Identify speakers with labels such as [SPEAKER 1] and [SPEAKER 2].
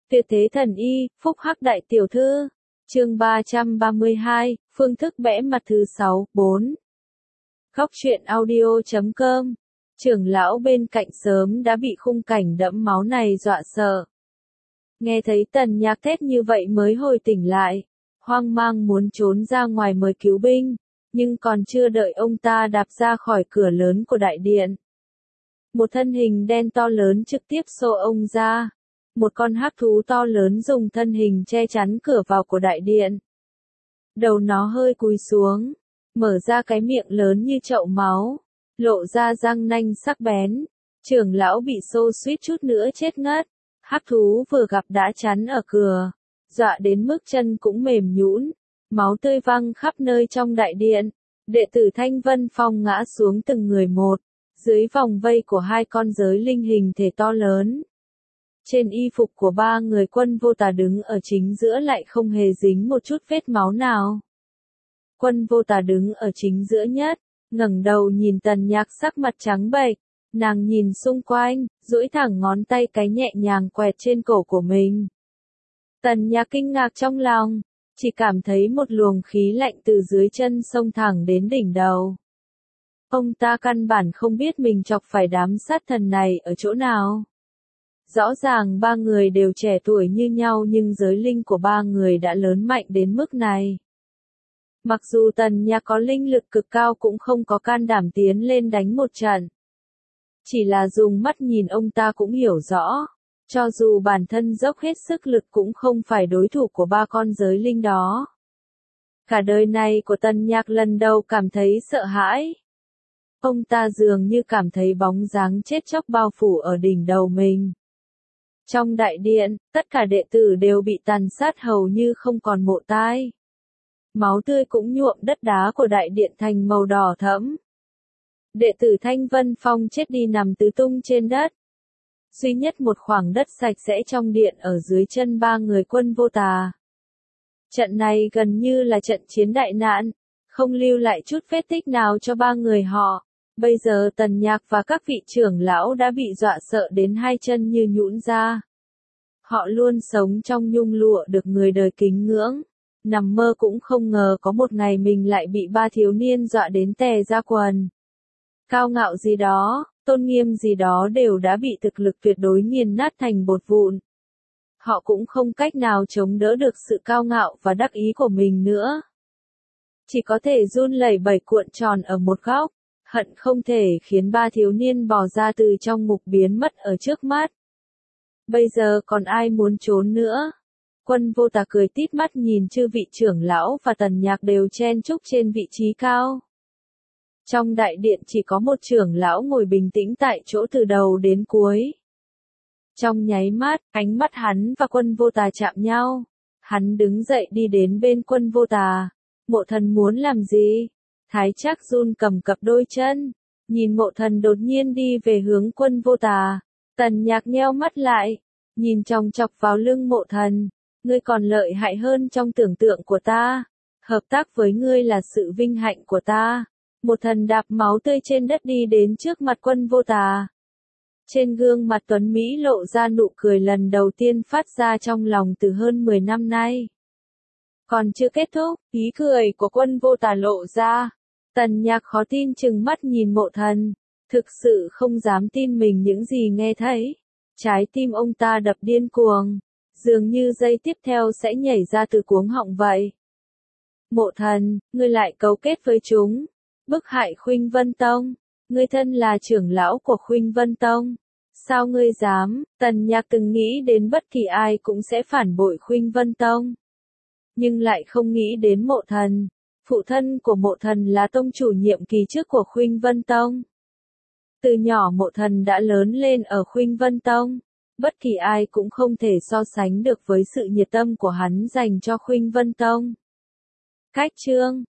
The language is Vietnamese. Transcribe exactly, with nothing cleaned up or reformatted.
[SPEAKER 1] Tuyệt thế thần y, phúc hắc đại tiểu thư. Chương ba trăm ba mươi hai, phương thức bẽ mặt thứ sáu, bốn. Góc truyện audio chấm com. Trưởng lão bên cạnh sớm đã bị khung cảnh đẫm máu này dọa sợ. Nghe thấy Tần Nhạc thét như vậy mới hồi tỉnh lại, hoang mang muốn trốn ra ngoài mời cứu binh, nhưng còn chưa đợi ông ta đạp ra khỏi cửa lớn của đại điện. Một thân hình đen to lớn trực tiếp xô ông ra. Một con hắc thú to lớn dùng thân hình che chắn cửa vào của đại điện. Đầu nó hơi cúi xuống, mở ra cái miệng lớn như chậu máu, lộ ra răng nanh sắc bén. Trưởng lão bị xô suýt chút nữa chết ngất. Hắc thú vừa gặp đã chắn ở cửa, dọa đến mức chân cũng mềm nhũn, máu tươi văng khắp nơi trong đại điện. Đệ tử Thanh Vân Phong ngã xuống từng người một, dưới vòng vây của hai con giới linh hình thể to lớn. Trên y phục của ba người Quân Vô Tà đứng ở chính giữa lại không hề dính một chút vết máu nào. Quân Vô Tà đứng ở chính giữa nhất, ngẩng đầu nhìn Tần Nhạc sắc mặt trắng bệch, nàng nhìn xung quanh, duỗi thẳng ngón tay cái nhẹ nhàng quẹt trên cổ của mình. Tần Nhạc kinh ngạc trong lòng, chỉ cảm thấy một luồng khí lạnh từ dưới chân xông thẳng đến đỉnh đầu. Ông ta căn bản không biết mình chọc phải đám sát thần này ở chỗ nào. Rõ ràng ba người đều trẻ tuổi như nhau nhưng giới linh của ba người đã lớn mạnh đến mức này. Mặc dù Tần Nhạc có linh lực cực cao cũng không có can đảm tiến lên đánh một trận. Chỉ là dùng mắt nhìn ông ta cũng hiểu rõ, cho dù bản thân dốc hết sức lực cũng không phải đối thủ của ba con giới linh đó. Cả đời này của Tần Nhạc lần đầu cảm thấy sợ hãi. Ông ta dường như cảm thấy bóng dáng chết chóc bao phủ ở đỉnh đầu mình. Trong đại điện, tất cả đệ tử đều bị tàn sát hầu như không còn mộ tai. Máu tươi cũng nhuộm đất đá của đại điện thành màu đỏ thẫm. Đệ tử Thanh Vân Phong chết đi nằm tứ tung trên đất. Duy nhất một khoảng đất sạch sẽ trong điện ở dưới chân ba người Quân Vô Tà. Trận này gần như là trận chiến đại nạn, không lưu lại chút vết tích nào cho ba người họ. Bây giờ Tần Nhạc và các vị trưởng lão đã bị dọa sợ đến hai chân như nhũn ra. Họ luôn sống trong nhung lụa được người đời kính ngưỡng. Nằm mơ cũng không ngờ có một ngày mình lại bị ba thiếu niên dọa đến tè ra quần. Cao ngạo gì đó, tôn nghiêm gì đó đều đã bị thực lực tuyệt đối nghiền nát thành bột vụn. Họ cũng không cách nào chống đỡ được sự cao ngạo và đắc ý của mình nữa. Chỉ có thể run lẩy bẩy cuộn tròn ở một góc, hận không thể khiến ba thiếu niên bò ra từ trong ngục biến mất ở trước mắt. Bây giờ còn ai muốn trốn nữa? Quân Vô Tà cười tít mắt nhìn chư vị trưởng lão và Tần Nhạc đều chen chúc trên vị trí cao. Trong đại điện chỉ có một trưởng lão ngồi bình tĩnh tại chỗ từ đầu đến cuối. Trong nháy mắt, ánh mắt hắn và Quân Vô Tà chạm nhau. Hắn đứng dậy đi đến bên Quân Vô Tà. Mộ Thần muốn làm gì? Thái Trác run cầm cập đôi chân. Nhìn Mộ Thần đột nhiên đi về hướng Quân Vô Tà. Tần Nhạc nheo mắt lại. Nhìn chòng chọc vào lưng Mộ Thần. Ngươi còn lợi hại hơn trong tưởng tượng của ta. Hợp tác với ngươi là sự vinh hạnh của ta. Một thần đạp máu tươi trên đất đi đến trước mặt Quân Vô Tà. Trên gương mặt tuấn Mỹ lộ ra nụ cười lần đầu tiên phát ra trong lòng từ hơn mười năm nay. Còn chưa kết thúc, ý cười của Quân Vô Tà lộ ra. Tần Nhạc khó tin chừng mắt nhìn Mộ Thần. Thực sự không dám tin mình những gì nghe thấy. Trái tim ông ta đập điên cuồng. Dường như giây tiếp theo sẽ nhảy ra từ cuống họng vậy. Mộ Thần, ngươi lại cấu kết với chúng. Bức hại Khuynh Vân Tông. Ngươi thân là trưởng lão của Khuynh Vân Tông. Sao ngươi dám? Tần Nhạc từng nghĩ đến bất kỳ ai cũng sẽ phản bội Khuynh Vân Tông. Nhưng lại không nghĩ đến Mộ Thần. Phụ thân của Mộ Thần là tông chủ nhiệm kỳ trước của Khuynh Vân Tông. Từ nhỏ Mộ Thần đã lớn lên ở Khuynh Vân Tông. Bất kỳ ai cũng không thể so sánh được với sự nhiệt tâm của hắn dành cho Khuynh Vân Tông. Cách chương